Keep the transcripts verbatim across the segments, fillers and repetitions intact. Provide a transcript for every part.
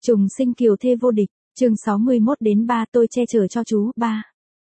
Trùng sinh kiều thê vô địch, chương sáu mươi mốt đến ba tôi che chở cho chú, ba.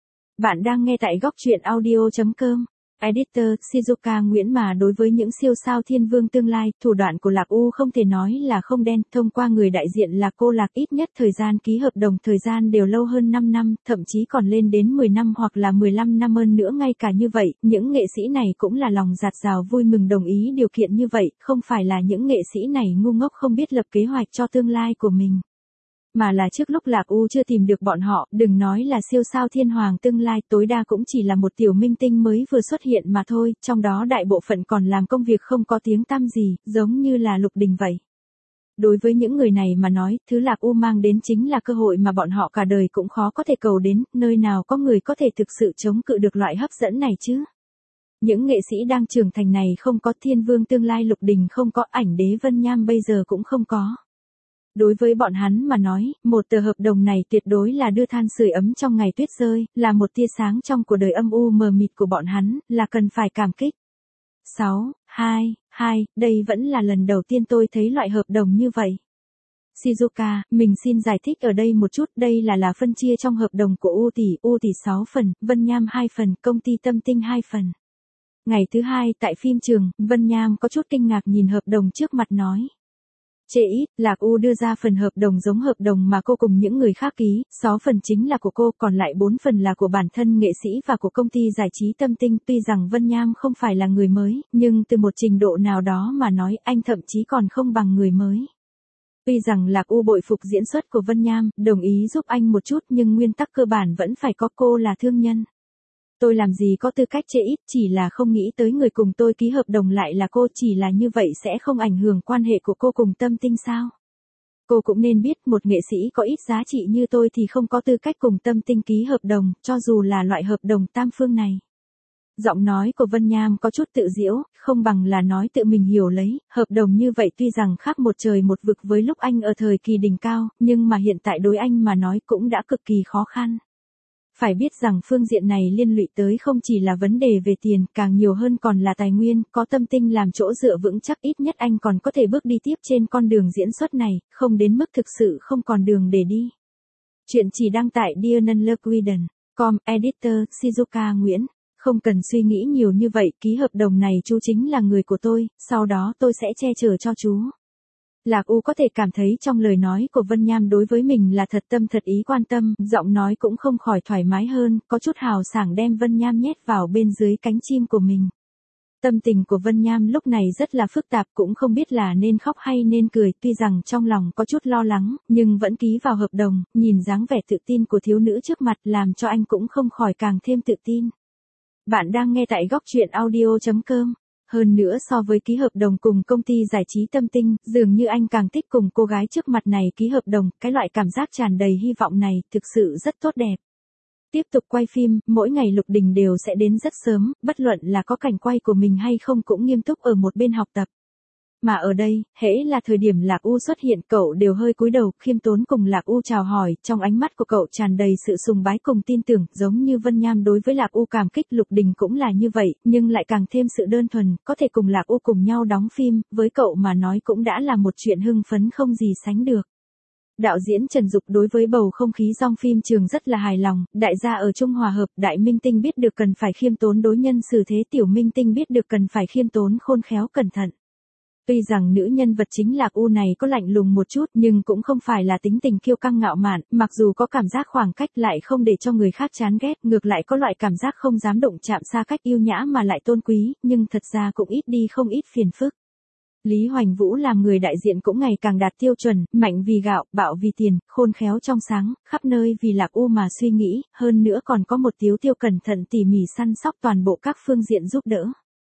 Bạn đang nghe tại góc truyện audio chấm com. Editor, Shizuka Nguyễn mà đối với những siêu sao thiên vương tương lai, thủ đoạn của Lạc U không thể nói là không đen, thông qua người đại diện là cô Lạc ít nhất thời gian ký hợp đồng thời gian đều lâu hơn năm năm, thậm chí còn lên đến mười năm hoặc là mười lăm năm hơn nữa ngay cả như vậy, những nghệ sĩ này cũng là lòng dạt dào vui mừng đồng ý điều kiện như vậy, không phải là những nghệ sĩ này ngu ngốc không biết lập kế hoạch cho tương lai của mình. Mà là trước lúc Lạc U chưa tìm được bọn họ, đừng nói là siêu sao thiên hoàng tương lai, tối đa cũng chỉ là một tiểu minh tinh mới vừa xuất hiện mà thôi, trong đó đại bộ phận còn làm công việc không có tiếng tăm gì, giống như là Lục Đình vậy. Đối với những người này mà nói, thứ Lạc U mang đến chính là cơ hội mà bọn họ cả đời cũng khó có thể cầu đến, nơi nào có người có thể thực sự chống cự được loại hấp dẫn này chứ. Những nghệ sĩ đang trưởng thành này không có, thiên vương tương lai Lục Đình không có, ảnh đế Vân Nham bây giờ cũng không có. Đối với bọn hắn mà nói, một tờ hợp đồng này tuyệt đối là đưa than sưởi ấm trong ngày tuyết rơi, là một tia sáng trong cuộc đời âm u mờ mịt của bọn hắn, là cần phải cảm kích. sáu, hai, hai, đây vẫn là lần đầu tiên tôi thấy loại hợp đồng như vậy. Shizuka, mình xin giải thích ở đây một chút, đây là là phân chia trong hợp đồng của U tỷ, U tỷ sáu phần, Vân Nham hai phần, công ty Tâm Tinh hai phần. Ngày thứ hai tại phim trường, Vân Nham có chút kinh ngạc nhìn hợp đồng trước mặt nói. Chê ít, Lạc U đưa ra phần hợp đồng giống hợp đồng mà cô cùng những người khác ký, sáu phần chính là của cô, còn lại bốn phần là của bản thân nghệ sĩ và của công ty giải trí Tâm Tinh. Tuy rằng Vân Nham không phải là người mới, nhưng từ một trình độ nào đó mà nói anh thậm chí còn không bằng người mới. Tuy rằng Lạc U bội phục diễn xuất của Vân Nham, đồng ý giúp anh một chút nhưng nguyên tắc cơ bản vẫn phải có, cô là thương nhân. Tôi làm gì có tư cách chê ít, chỉ là không nghĩ tới người cùng tôi ký hợp đồng lại là cô, chỉ là như vậy sẽ không ảnh hưởng quan hệ của cô cùng Tâm Tinh sao? Cô cũng nên biết một nghệ sĩ có ít giá trị như tôi thì không có tư cách cùng Tâm Tinh ký hợp đồng, cho dù là loại hợp đồng tam phương này. Giọng nói của Vân Nham có chút tự giễu, không bằng là nói tự mình hiểu lấy, hợp đồng như vậy tuy rằng khác một trời một vực với lúc anh ở thời kỳ đỉnh cao, nhưng mà hiện tại đối anh mà nói cũng đã cực kỳ khó khăn. Phải biết rằng phương diện này liên lụy tới không chỉ là vấn đề về tiền, càng nhiều hơn còn là tài nguyên, có Tâm Tinh làm chỗ dựa vững chắc ít nhất anh còn có thể bước đi tiếp trên con đường diễn xuất này, không đến mức thực sự không còn đường để đi. Chuyện chỉ đăng tại Dear Nunloquiden chấm com, Editor, Shizuka Nguyễn. Không cần suy nghĩ nhiều như vậy, ký hợp đồng này chú chính là người của tôi, sau đó tôi sẽ che chở cho chú. Lạc U có thể cảm thấy trong lời nói của Vân Nham đối với mình là thật tâm thật ý quan tâm, giọng nói cũng không khỏi thoải mái hơn, có chút hào sảng đem Vân Nham nhét vào bên dưới cánh chim của mình. Tâm tình của Vân Nham lúc này rất là phức tạp, cũng không biết là nên khóc hay nên cười, tuy rằng trong lòng có chút lo lắng, nhưng vẫn ký vào hợp đồng, nhìn dáng vẻ tự tin của thiếu nữ trước mặt làm cho anh cũng không khỏi càng thêm tự tin. Bạn đang nghe tại góc truyện audio chấm com. Hơn nữa so với ký hợp đồng cùng công ty giải trí Tâm Tinh, dường như anh càng thích cùng cô gái trước mặt này ký hợp đồng, cái loại cảm giác tràn đầy hy vọng này, thực sự rất tốt đẹp. Tiếp tục quay phim, mỗi ngày Lục Đình đều sẽ đến rất sớm, bất luận là có cảnh quay của mình hay không cũng nghiêm túc ở một bên học tập. Mà ở đây, hễ là thời điểm Lạc U xuất hiện, cậu đều hơi cúi đầu, khiêm tốn cùng Lạc U chào hỏi, trong ánh mắt của cậu tràn đầy sự sùng bái cùng tin tưởng, giống như Vân Nham đối với Lạc U cảm kích, Lục Đình cũng là như vậy, nhưng lại càng thêm sự đơn thuần, có thể cùng Lạc U cùng nhau đóng phim, với cậu mà nói cũng đã là một chuyện hưng phấn không gì sánh được. Đạo diễn Trần Dục đối với bầu không khí trong phim trường rất là hài lòng, đại gia ở chung hòa hợp, đại minh tinh biết được cần phải khiêm tốn đối nhân xử thế, tiểu minh tinh biết được cần phải khiêm tốn khôn khéo cẩn thận. Tuy rằng nữ nhân vật chính Lạc U này có lạnh lùng một chút nhưng cũng không phải là tính tình kiêu căng ngạo mạn, mặc dù có cảm giác khoảng cách lại không để cho người khác chán ghét, ngược lại có loại cảm giác không dám động chạm xa cách yêu nhã mà lại tôn quý, nhưng thật ra cũng ít đi không ít phiền phức. Lý Hoành Vũ làm người đại diện cũng ngày càng đạt tiêu chuẩn, mạnh vì gạo, bạo vì tiền, khôn khéo trong sáng, khắp nơi vì Lạc U mà suy nghĩ, hơn nữa còn có một Tiếu Tiêu cẩn thận tỉ mỉ săn sóc toàn bộ các phương diện giúp đỡ.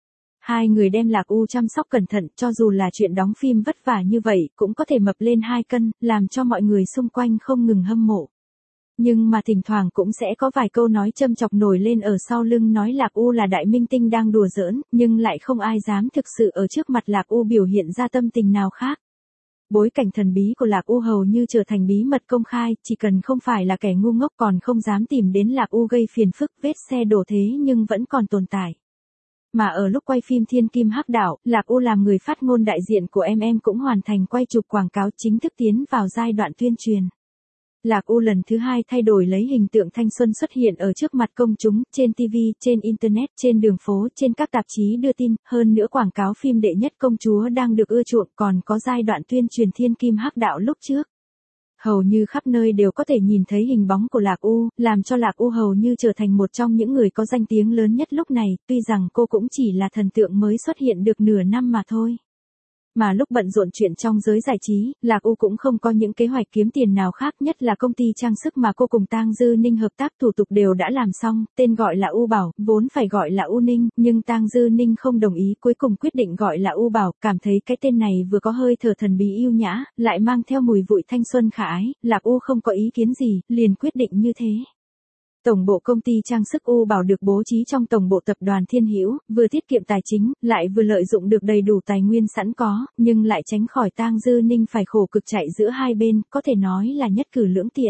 Hai người đem Lạc U chăm sóc cẩn thận, cho dù là chuyện đóng phim vất vả như vậy, cũng có thể mập lên hai cân, làm cho mọi người xung quanh không ngừng hâm mộ. Nhưng mà thỉnh thoảng cũng sẽ có vài câu nói châm chọc nổi lên ở sau lưng nói Lạc U là đại minh tinh đang đùa giỡn, nhưng lại không ai dám thực sự ở trước mặt Lạc U biểu hiện ra tâm tình nào khác. Bối cảnh thần bí của Lạc U hầu như trở thành bí mật công khai, chỉ cần không phải là kẻ ngu ngốc còn không dám tìm đến Lạc U gây phiền phức, vết xe đổ thế nhưng vẫn còn tồn tại. Mà ở lúc quay phim Thiên Kim Hắc Đạo, Lạc U làm người phát ngôn đại diện của em em cũng hoàn thành quay chụp quảng cáo chính thức tiến vào giai đoạn tuyên truyền. Lạc U lần thứ hai thay đổi lấy hình tượng thanh xuân xuất hiện ở trước mặt công chúng, trên ti vi, trên Internet, trên đường phố, trên các tạp chí đưa tin, hơn nữa quảng cáo phim đệ nhất công chúa đang được ưa chuộng còn có giai đoạn tuyên truyền Thiên Kim Hắc Đạo lúc trước. Hầu như khắp nơi đều có thể nhìn thấy hình bóng của Lạc U, làm cho Lạc U hầu như trở thành một trong những người có danh tiếng lớn nhất lúc này, tuy rằng cô cũng chỉ là thần tượng mới xuất hiện được nửa năm mà thôi. Mà lúc bận rộn chuyện trong giới giải trí, Lạc U cũng không có những kế hoạch kiếm tiền nào khác, nhất là công ty trang sức mà cô cùng Tang Dư Ninh hợp tác thủ tục đều đã làm xong, tên gọi là U Bảo, vốn phải gọi là U Ninh, nhưng Tang Dư Ninh không đồng ý, cuối cùng quyết định gọi là U Bảo, cảm thấy cái tên này vừa có hơi thở thần bí yêu nhã, lại mang theo mùi vụi thanh xuân khả ái, Lạc U không có ý kiến gì, liền quyết định như thế. Tổng bộ công ty trang sức U Bảo được bố trí trong tổng bộ tập đoàn Thiên Hữu, vừa tiết kiệm tài chính, lại vừa lợi dụng được đầy đủ tài nguyên sẵn có, nhưng lại tránh khỏi Tang Dư Ninh phải khổ cực chạy giữa hai bên, có thể nói là nhất cử lưỡng tiện.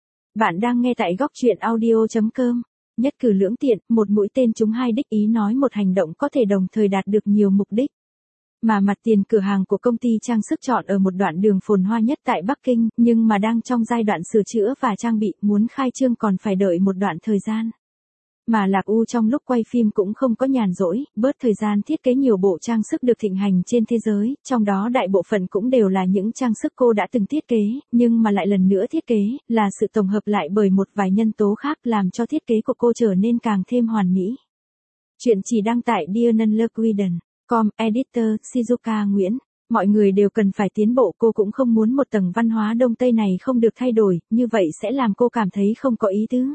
Bạn đang nghe tại góc truyện audio chấm com. Nhất cử lưỡng tiện, một mũi tên trúng hai đích, ý nói một hành động có thể đồng thời đạt được nhiều mục đích. Mà mặt tiền cửa hàng của công ty trang sức chọn ở một đoạn đường phồn hoa nhất tại Bắc Kinh, nhưng mà đang trong giai đoạn sửa chữa và trang bị, muốn khai trương còn phải đợi một đoạn thời gian. Mà Lạc U trong lúc quay phim cũng không có nhàn rỗi, bớt thời gian thiết kế nhiều bộ trang sức được thịnh hành trên thế giới, trong đó đại bộ phận cũng đều là những trang sức cô đã từng thiết kế, nhưng mà lại lần nữa thiết kế, là sự tổng hợp lại bởi một vài nhân tố khác làm cho thiết kế của cô trở nên càng thêm hoàn mỹ. Chuyện chỉ đăng tại Dear Nunler Sweden. Com, Editor, Shizuka Nguyễn. Mọi người đều cần phải tiến bộ, cô cũng không muốn một tầng văn hóa Đông Tây này không được thay đổi, như vậy sẽ làm cô cảm thấy không có ý tứ.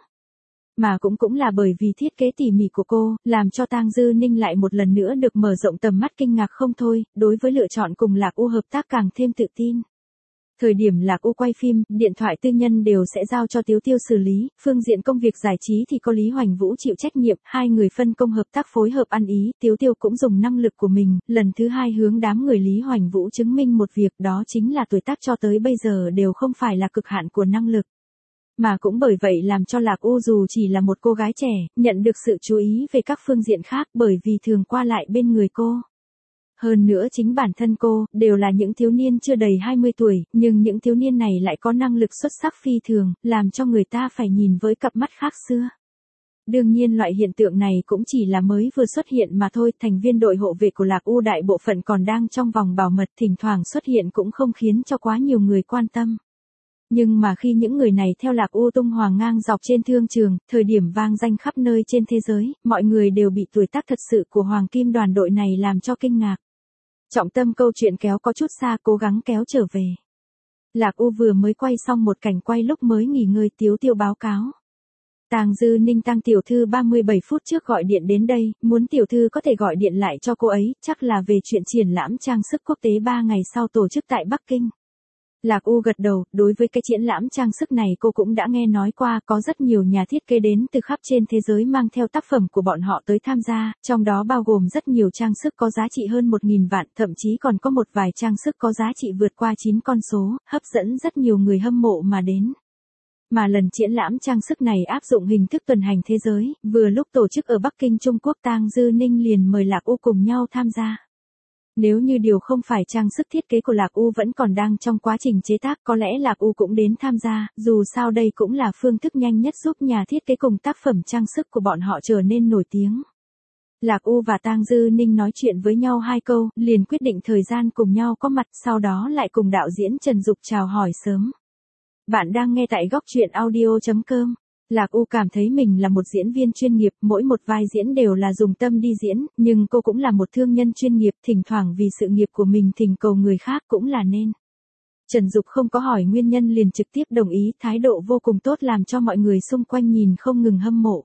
Mà cũng cũng là bởi vì thiết kế tỉ mỉ của cô, làm cho Tang Dư Ninh lại một lần nữa được mở rộng tầm mắt kinh ngạc không thôi, đối với lựa chọn cùng Lạc U hợp tác càng thêm tự tin. Thời điểm Lạc U quay phim, điện thoại tư nhân đều sẽ giao cho Tiếu Tiêu xử lý, phương diện công việc giải trí thì có Lý Hoành Vũ chịu trách nhiệm, hai người phân công hợp tác phối hợp ăn ý, Tiếu Tiêu cũng dùng năng lực của mình, lần thứ hai hướng đám người Lý Hoành Vũ chứng minh một việc, đó chính là tuổi tác cho tới bây giờ đều không phải là cực hạn của năng lực. Mà cũng bởi vậy làm cho Lạc U dù chỉ là một cô gái trẻ, nhận được sự chú ý về các phương diện khác bởi vì thường qua lại bên người cô. Hơn nữa chính bản thân cô, đều là những thiếu niên chưa đầy hai mươi tuổi, nhưng những thiếu niên này lại có năng lực xuất sắc phi thường, làm cho người ta phải nhìn với cặp mắt khác xưa. Đương nhiên loại hiện tượng này cũng chỉ là mới vừa xuất hiện mà thôi, thành viên đội hộ vệ của Lạc U đại bộ phận còn đang trong vòng bảo mật, thỉnh thoảng xuất hiện cũng không khiến cho quá nhiều người quan tâm. Nhưng mà khi những người này theo Lạc U tung hoàng ngang dọc trên thương trường, thời điểm vang danh khắp nơi trên thế giới, mọi người đều bị tuổi tác thật sự của Hoàng Kim đoàn đội này làm cho kinh ngạc. Trọng tâm câu chuyện kéo có chút xa, cố gắng kéo trở về. Lạc U vừa mới quay xong một cảnh quay lúc mới nghỉ ngơi, Tiếu Tiêu báo cáo. Tang Dư Ninh Tang tiểu thư ba mươi bảy phút trước gọi điện đến đây, muốn tiểu thư có thể gọi điện lại cho cô ấy, chắc là về chuyện triển lãm trang sức quốc tế ba ngày sau tổ chức tại Bắc Kinh. Lạc U gật đầu, đối với cái triển lãm trang sức này cô cũng đã nghe nói qua, có rất nhiều nhà thiết kế đến từ khắp trên thế giới mang theo tác phẩm của bọn họ tới tham gia, trong đó bao gồm rất nhiều trang sức có giá trị hơn một nghìn vạn, thậm chí còn có một vài trang sức có giá trị vượt qua chín con số, hấp dẫn rất nhiều người hâm mộ mà đến. Mà lần triển lãm trang sức này áp dụng hình thức tuần hành thế giới, vừa lúc tổ chức ở Bắc Kinh Trung Quốc, Tang Dư Ninh liền mời Lạc U cùng nhau tham gia. Nếu như điều không phải trang sức thiết kế của Lạc U vẫn còn đang trong quá trình chế tác, có lẽ Lạc U cũng đến tham gia, dù sao đây cũng là phương thức nhanh nhất giúp nhà thiết kế cùng tác phẩm trang sức của bọn họ trở nên nổi tiếng. Lạc U và Tang Dư Ninh nói chuyện với nhau hai câu, liền quyết định thời gian cùng nhau có mặt, sau đó lại cùng đạo diễn Trần Dục chào hỏi sớm. Bạn đang nghe tại góc truyện audio chấm com. Lạc U cảm thấy mình là một diễn viên chuyên nghiệp, mỗi một vai diễn đều là dùng tâm đi diễn, nhưng cô cũng là một thương nhân chuyên nghiệp, thỉnh thoảng vì sự nghiệp của mình thỉnh cầu người khác cũng là nên. Trần Dục không có hỏi nguyên nhân liền trực tiếp đồng ý, thái độ vô cùng tốt làm cho mọi người xung quanh nhìn không ngừng hâm mộ.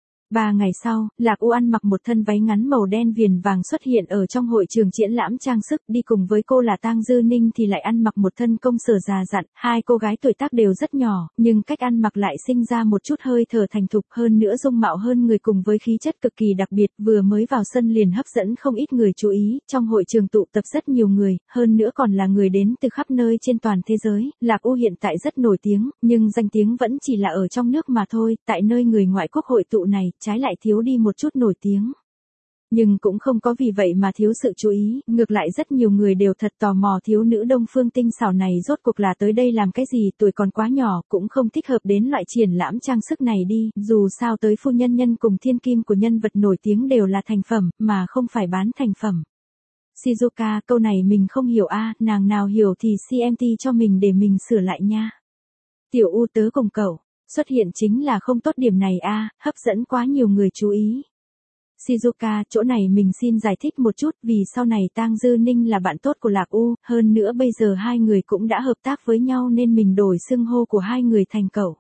Ba ngày sau, Lạc U ăn mặc một thân váy ngắn màu đen viền vàng xuất hiện ở trong hội trường triển lãm trang sức, đi cùng với cô là Tang Dư Ninh thì lại ăn mặc một thân công sở già dặn, hai cô gái tuổi tác đều rất nhỏ, nhưng cách ăn mặc lại sinh ra một chút hơi thở thành thục, hơn nữa dung mạo hơn người cùng với khí chất cực kỳ đặc biệt, vừa mới vào sân liền hấp dẫn không ít người chú ý, trong hội trường tụ tập rất nhiều người, hơn nữa còn là người đến từ khắp nơi trên toàn thế giới. Lạc U hiện tại rất nổi tiếng, nhưng danh tiếng vẫn chỉ là ở trong nước mà thôi, tại nơi người ngoại quốc hội tụ này, trái lại thiếu đi một chút nổi tiếng. Nhưng cũng không có vì vậy mà thiếu sự chú ý, ngược lại rất nhiều người đều thật tò mò thiếu nữ Đông Phương tinh xảo này rốt cuộc là tới đây làm cái gì, tuổi còn quá nhỏ, cũng không thích hợp đến loại triển lãm trang sức này đi, dù sao tới phu nhân nhân cùng thiên kim của nhân vật nổi tiếng đều là thành phẩm, mà không phải bán thành phẩm. Shizuka, câu này mình không hiểu a, nàng nào hiểu thì xê em tê cho mình để mình sửa lại nha. Tiểu U tớ cùng cậu, xuất hiện chính là không tốt điểm này a, hấp dẫn quá nhiều người chú ý. Shizuka, chỗ này mình xin giải thích một chút, vì sau này Tang Dư Ninh là bạn tốt của Lạc U, hơn nữa bây giờ hai người cũng đã hợp tác với nhau nên mình đổi xưng hô của hai người thành cậu.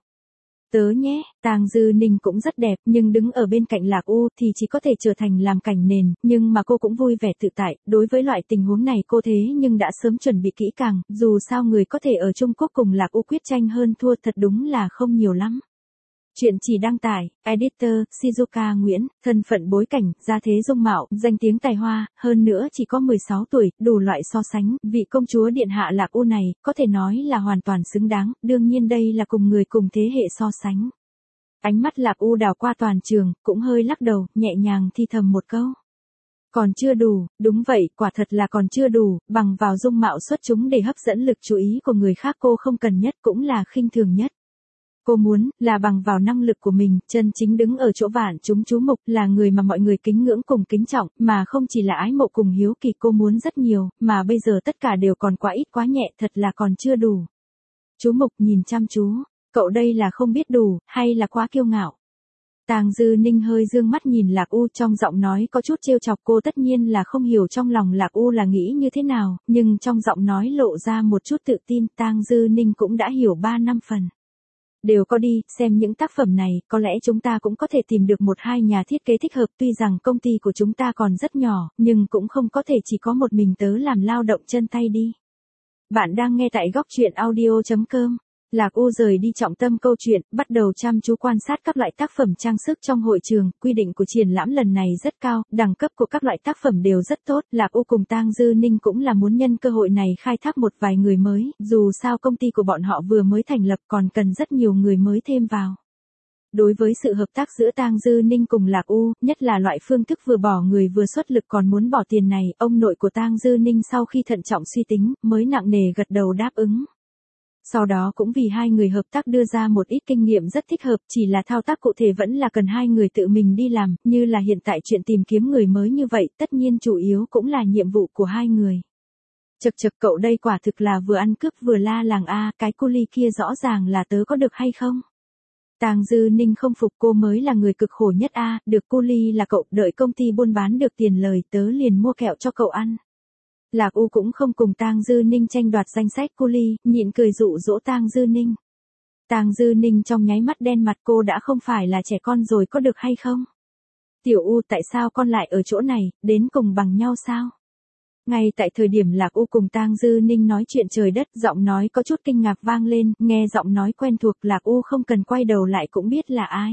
Tớ nhé, Tang Dư Ninh cũng rất đẹp, nhưng đứng ở bên cạnh Lạc U thì chỉ có thể trở thành làm cảnh nền, nhưng mà cô cũng vui vẻ tự tại, đối với loại tình huống này cô thế nhưng đã sớm chuẩn bị kỹ càng, dù sao người có thể ở Trung Quốc cùng Lạc U quyết tranh hơn thua thật đúng là không nhiều lắm. Chuyện chỉ đăng tải, Editor, Shizuka Nguyễn, thân phận bối cảnh, gia thế dung mạo, danh tiếng tài hoa, hơn nữa chỉ có mười sáu tuổi, đủ loại so sánh, vị công chúa điện hạ Lạc U này, có thể nói là hoàn toàn xứng đáng, đương nhiên đây là cùng người cùng thế hệ so sánh. Ánh mắt Lạc U đảo qua toàn trường, cũng hơi lắc đầu, nhẹ nhàng thi thầm một câu. Còn chưa đủ, đúng vậy, quả thật là còn chưa đủ, bằng vào dung mạo xuất chúng để hấp dẫn lực chú ý của người khác cô không cần nhất cũng là khinh thường nhất. Cô muốn, là bằng vào năng lực của mình, chân chính đứng ở chỗ vạn chúng chú mục, là người mà mọi người kính ngưỡng cùng kính trọng, mà không chỉ là ái mộ cùng hiếu kỳ. Cô muốn rất nhiều, mà bây giờ tất cả đều còn quá ít quá nhẹ, thật là còn chưa đủ. Chú mục nhìn chăm chú, cậu đây là không biết đủ, hay là quá kiêu ngạo? Tang Dư Ninh hơi dương mắt nhìn Lạc U, trong giọng nói có chút trêu chọc. Cô tất nhiên là không hiểu trong lòng Lạc U là nghĩ như thế nào, nhưng trong giọng nói lộ ra một chút tự tin. Tang Dư Ninh cũng đã hiểu ba năm phần. Đều có đi, xem những tác phẩm này, có lẽ chúng ta cũng có thể tìm được một hai nhà thiết kế thích hợp, tuy rằng công ty của chúng ta còn rất nhỏ, nhưng cũng không có thể chỉ có một mình tớ làm lao động chân tay đi. Bạn đang nghe tại góc truyện audio chấm com. Lạc U rời đi trọng tâm câu chuyện, bắt đầu chăm chú quan sát các loại tác phẩm trang sức trong hội trường. Quy định của triển lãm lần này rất cao, đẳng cấp của các loại tác phẩm đều rất tốt. Lạc U cùng Tang Dư Ninh cũng là muốn nhân cơ hội này khai thác một vài người mới, dù sao công ty của bọn họ vừa mới thành lập còn cần rất nhiều người mới thêm vào. Đối với sự hợp tác giữa Tang Dư Ninh cùng Lạc U, nhất là loại phương thức vừa bỏ người vừa xuất lực còn muốn bỏ tiền này, ông nội của Tang Dư Ninh sau khi thận trọng suy tính, mới nặng nề gật đầu đáp ứng. Sau đó cũng vì hai người hợp tác đưa ra một ít kinh nghiệm rất thích hợp, chỉ là thao tác cụ thể vẫn là cần hai người tự mình đi làm, như là hiện tại chuyện tìm kiếm người mới như vậy, tất nhiên chủ yếu cũng là nhiệm vụ của hai người. Chật chật, cậu đây quả thực là vừa ăn cướp vừa la làng a, cái cu ly kia rõ ràng là tớ có được hay không? Tang Dư Ninh không phục, cô mới là người cực khổ nhất a, được cu ly là cậu, đợi công ty buôn bán được tiền lời tớ liền mua kẹo cho cậu ăn. Lạc U cũng không cùng Tang Dư Ninh tranh đoạt danh sách cu ly, nhịn cười dụ dỗ Tang Dư Ninh. Tang Dư Ninh trong nháy mắt đen mặt, cô đã không phải là trẻ con rồi có được hay không? Tiểu U, tại sao con lại ở chỗ này, đến cùng bằng nhau sao? Ngay tại thời điểm Lạc U cùng Tang Dư Ninh nói chuyện trời đất, giọng nói có chút kinh ngạc vang lên, nghe giọng nói quen thuộc, Lạc U không cần quay đầu lại cũng biết là ai.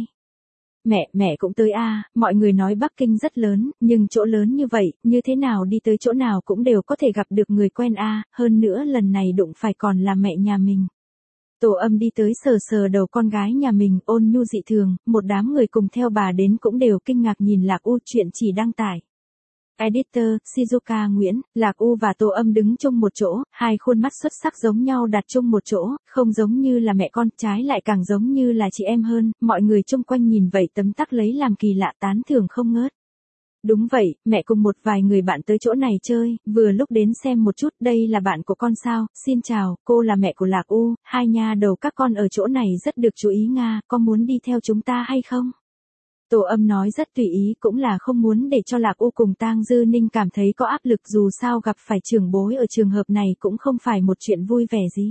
Mẹ, mẹ cũng tới a, à, mọi người nói Bắc Kinh rất lớn, nhưng chỗ lớn như vậy, như thế nào đi tới chỗ nào cũng đều có thể gặp được người quen a, à, hơn nữa lần này đụng phải còn là mẹ nhà mình. Tổ Âm đi tới sờ sờ đầu con gái nhà mình, ôn nhu dị thường, một đám người cùng theo bà đến cũng đều kinh ngạc nhìn Lạc U. Chuyện chỉ đăng tải. Editor, Shizuka Nguyễn, Lạc U và Tô Âm đứng chung một chỗ, hai khuôn mắt xuất sắc giống nhau đặt chung một chỗ, không giống như là mẹ con, trái lại càng giống như là chị em hơn, mọi người chung quanh nhìn vậy tấm tắc lấy làm kỳ lạ tán thưởng không ngớt. Đúng vậy, mẹ cùng một vài người bạn tới chỗ này chơi, vừa lúc đến xem một chút, đây là bạn của con sao, xin chào, cô là mẹ của Lạc U, hai nha đầu các con ở chỗ này rất được chú ý Nga, có muốn đi theo chúng ta hay không? Tổ Âm nói rất tùy ý, cũng là không muốn để cho Lạc U cùng Tang Dư Ninh cảm thấy có áp lực, dù sao gặp phải trưởng bối ở trường hợp này cũng không phải một chuyện vui vẻ gì.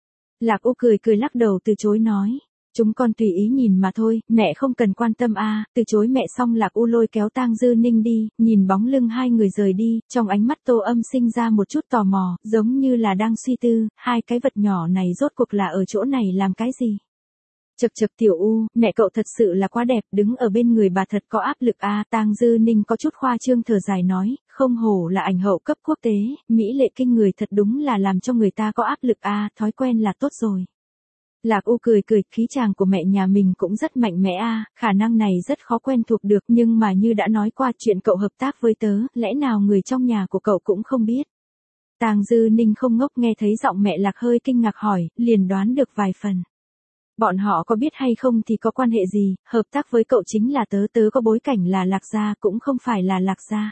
Lạc U cười cười lắc đầu từ chối nói, chúng con tùy ý nhìn mà thôi, mẹ không cần quan tâm a. À. Từ chối mẹ xong Lạc U lôi kéo Tang Dư Ninh đi, nhìn bóng lưng hai người rời đi, trong ánh mắt Tô Âm sinh ra một chút tò mò, giống như là đang suy tư, hai cái vật nhỏ này rốt cuộc là ở chỗ này làm cái gì. Chật chật Tiểu U, mẹ cậu thật sự là quá đẹp, đứng ở bên người bà thật có áp lực a. À, Tang Dư Ninh có chút khoa trương thở dài nói, không hổ là ảnh hậu cấp quốc tế, mỹ lệ kinh người thật đúng là làm cho người ta có áp lực a, à, thói quen là tốt rồi. Lạc U cười cười, khí chàng của mẹ nhà mình cũng rất mạnh mẽ a, khả năng này rất khó quen thuộc được, nhưng mà như đã nói qua chuyện cậu hợp tác với tớ, lẽ nào người trong nhà của cậu cũng không biết. Tang Dư Ninh không ngốc, nghe thấy giọng mẹ Lạc hơi kinh ngạc hỏi, liền đoán được vài phần. Bọn họ có biết hay không thì có quan hệ gì, hợp tác với cậu chính là tớ, tớ có bối cảnh là Lạc gia, cũng không phải là Lạc gia.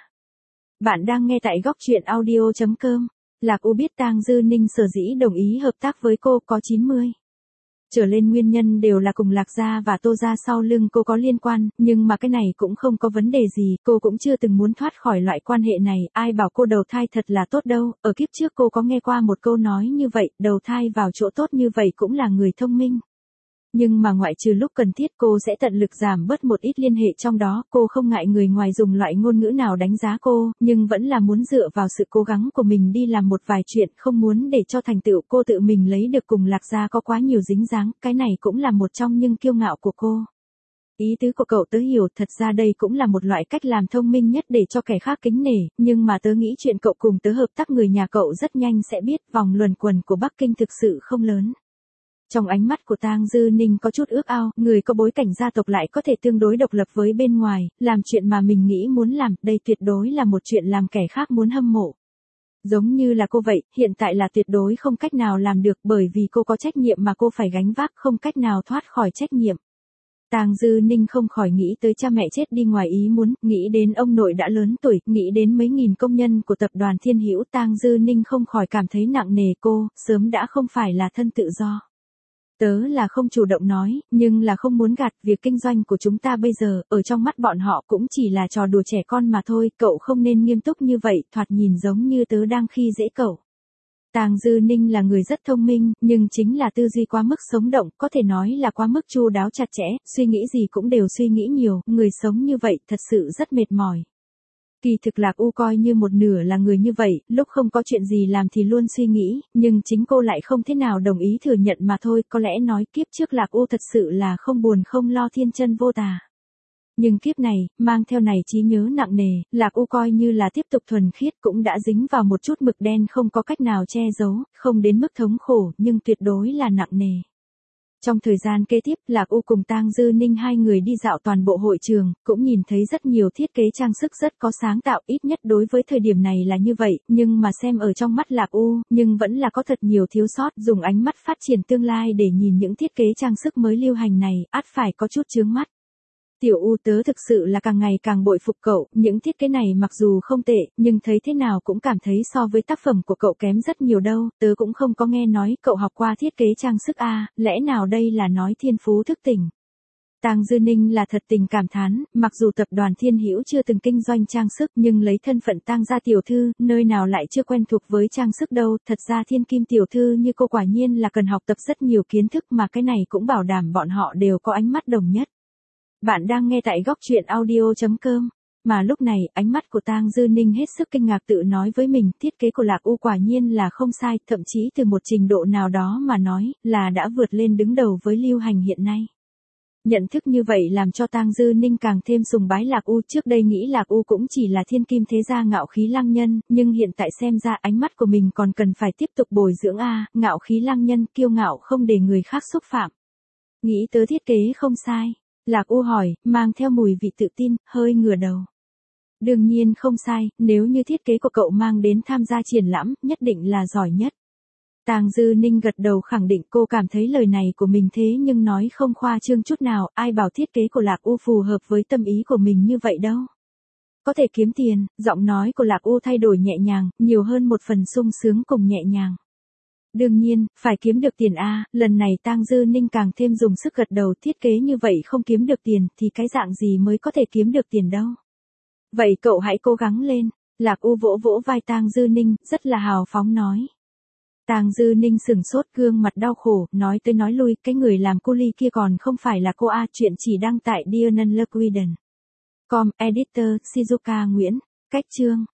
Bạn đang nghe tại góc truyện audio chấm com. Lạc U biết Tang Dư Ninh sở dĩ đồng ý hợp tác với cô có chín mươi trở lên nguyên nhân đều là cùng Lạc gia và Tô gia sau lưng cô có liên quan, nhưng mà cái này cũng không có vấn đề gì, cô cũng chưa từng muốn thoát khỏi loại quan hệ này, ai bảo cô đầu thai thật là tốt đâu, ở kiếp trước cô có nghe qua một câu nói như vậy, đầu thai vào chỗ tốt như vậy cũng là người thông minh. Nhưng mà ngoại trừ lúc cần thiết cô sẽ tận lực giảm bớt một ít liên hệ trong đó, cô không ngại người ngoài dùng loại ngôn ngữ nào đánh giá cô, nhưng vẫn là muốn dựa vào sự cố gắng của mình đi làm một vài chuyện, không muốn để cho thành tựu cô tự mình lấy được cùng Lạc gia có quá nhiều dính dáng, cái này cũng là một trong những kiêu ngạo của cô. Ý tứ của cậu tớ hiểu, thật ra đây cũng là một loại cách làm thông minh nhất để cho kẻ khác kính nể, nhưng mà tớ nghĩ chuyện cậu cùng tớ hợp tác người nhà cậu rất nhanh sẽ biết, vòng luẩn quẩn của Bắc Kinh thực sự không lớn. Trong ánh mắt của Tang Dư Ninh có chút ước ao, người có bối cảnh gia tộc lại có thể tương đối độc lập với bên ngoài, làm chuyện mà mình nghĩ muốn làm, đây tuyệt đối là một chuyện làm kẻ khác muốn hâm mộ. Giống như là cô vậy, hiện tại là tuyệt đối không cách nào làm được bởi vì cô có trách nhiệm mà cô phải gánh vác, không cách nào thoát khỏi trách nhiệm. Tang Dư Ninh không khỏi nghĩ tới cha mẹ chết đi ngoài ý muốn, nghĩ đến ông nội đã lớn tuổi, nghĩ đến mấy nghìn công nhân của tập đoàn Thiên Hữu, Tang Dư Ninh không khỏi cảm thấy nặng nề, cô, sớm đã không phải là thân tự do. Tớ là không chủ động nói, nhưng là không muốn gạt, việc kinh doanh của chúng ta bây giờ, ở trong mắt bọn họ cũng chỉ là trò đùa trẻ con mà thôi, cậu không nên nghiêm túc như vậy, thoạt nhìn giống như tớ đang khi dễ cậu. Tang Dư Ninh là người rất thông minh, nhưng chính là tư duy quá mức sống động, có thể nói là quá mức chu đáo chặt chẽ, suy nghĩ gì cũng đều suy nghĩ nhiều, người sống như vậy thật sự rất mệt mỏi. Kỳ thực Lạc U coi như một nửa là người như vậy, lúc không có chuyện gì làm thì luôn suy nghĩ, nhưng chính cô lại không thế nào đồng ý thừa nhận mà thôi, có lẽ nói kiếp trước Lạc U thật sự là không buồn không lo thiên chân vô tà. Nhưng kiếp này, mang theo này trí nhớ nặng nề, Lạc U coi như là tiếp tục thuần khiết cũng đã dính vào một chút mực đen không có cách nào che giấu, không đến mức thống khổ, nhưng tuyệt đối là nặng nề. Trong thời gian kế tiếp, Lạc U cùng Tang Dư Ninh hai người đi dạo toàn bộ hội trường, cũng nhìn thấy rất nhiều thiết kế trang sức rất có sáng tạo, ít nhất đối với thời điểm này là như vậy, nhưng mà xem ở trong mắt Lạc U, nhưng vẫn là có thật nhiều thiếu sót, dùng ánh mắt phát triển tương lai để nhìn những thiết kế trang sức mới lưu hành này, ắt phải có chút chướng mắt. Tiểu U, tớ thực sự là càng ngày càng bội phục cậu, những thiết kế này mặc dù không tệ, nhưng thấy thế nào cũng cảm thấy so với tác phẩm của cậu kém rất nhiều đâu, tớ cũng không có nghe nói cậu học qua thiết kế trang sức a, lẽ nào đây là nói thiên phú thức tỉnh. Tang Dư Ninh là thật tình cảm thán, mặc dù tập đoàn Thiên Hữu chưa từng kinh doanh trang sức nhưng lấy thân phận Tang gia tiểu thư, nơi nào lại chưa quen thuộc với trang sức đâu, thật ra thiên kim tiểu thư như cô quả nhiên là cần học tập rất nhiều kiến thức mà cái này cũng bảo đảm bọn họ đều có ánh mắt đồng nhất. Bạn đang nghe tại góc truyện audio chấm com. Mà lúc này, ánh mắt của Tang Dư Ninh hết sức kinh ngạc tự nói với mình, thiết kế của Lạc U quả nhiên là không sai, thậm chí từ một trình độ nào đó mà nói, là đã vượt lên đứng đầu với lưu hành hiện nay. Nhận thức như vậy làm cho Tang Dư Ninh càng thêm sùng bái Lạc U, trước đây nghĩ Lạc U cũng chỉ là thiên kim thế gia ngạo khí lăng nhân, nhưng hiện tại xem ra ánh mắt của mình còn cần phải tiếp tục bồi dưỡng a, ngạo khí lăng nhân, kiêu ngạo không để người khác xúc phạm. Nghĩ tới thiết kế không sai. Lạc U hỏi, mang theo mùi vị tự tin, hơi ngửa đầu. Đương nhiên không sai, nếu như thiết kế của cậu mang đến tham gia triển lãm, nhất định là giỏi nhất. Tang Dư Ninh gật đầu khẳng định, cô cảm thấy lời này của mình thế nhưng nói không khoa trương chút nào, ai bảo thiết kế của Lạc U phù hợp với tâm ý của mình như vậy đâu. Có thể kiếm tiền, giọng nói của Lạc U thay đổi nhẹ nhàng, nhiều hơn một phần sung sướng cùng nhẹ nhàng. Đương nhiên, phải kiếm được tiền a, lần này Tang Dư Ninh càng thêm dùng sức gật đầu, thiết kế như vậy không kiếm được tiền thì cái dạng gì mới có thể kiếm được tiền đâu. Vậy cậu hãy cố gắng lên, Lạc U vỗ vỗ vai Tang Dư Ninh, rất là hào phóng nói. Tang Dư Ninh sừng sốt, gương mặt đau khổ, nói tới nói lui, cái người làm cu li kia còn không phải là cô a, chuyện chỉ đăng tại Diamond Liquidation. Com, Editor, Shizuka Nguyễn, cách chương.